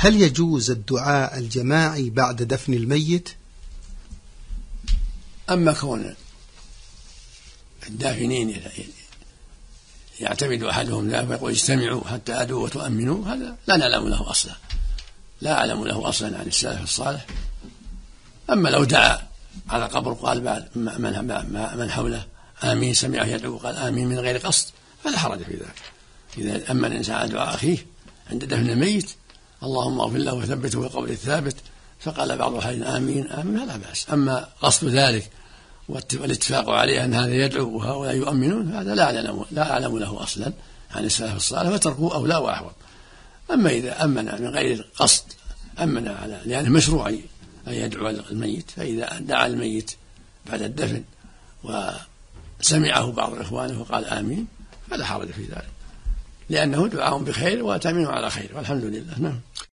هل يجوز الدعاء الجماعي بعد دفن الميت؟ أما كون الدافنين يعتمد أحدهم ذلك ويقول اجتمعوا حتى أدوا وتؤمنوا، هذا لا نعلم له أصلا، لا أعلم له أصلا عن السلف الصالح. أما لو دعا على قبر قال بعد من حوله آمين، سمعه يدعو قال آمين من غير قصد، فلا حرج في ذلك. إذا أما الإنسان على دعاء أخيه عند دفن الميت اللهم اغفر له وثبته بالقول الثابت، فقال بعض الحين آمين آمين فلا بأس. أما قصد ذلك والاتفاق عليه أن هذا يدعو وهؤلاء يؤمنون، هذا لا أعلم له أصلا عن السلف الصالح، فتركوه أولى وأحوط. أما إذا أمن من غير قصد أمن على لأنه مشروع أن يدعو الميت، فإذا دعا الميت بعد الدفن وسمعه بعض إخوانه وقال آمين فلا حرج في ذلك، لأنه دعاهم بخير وتأمين على خير، والحمد لله. نعم.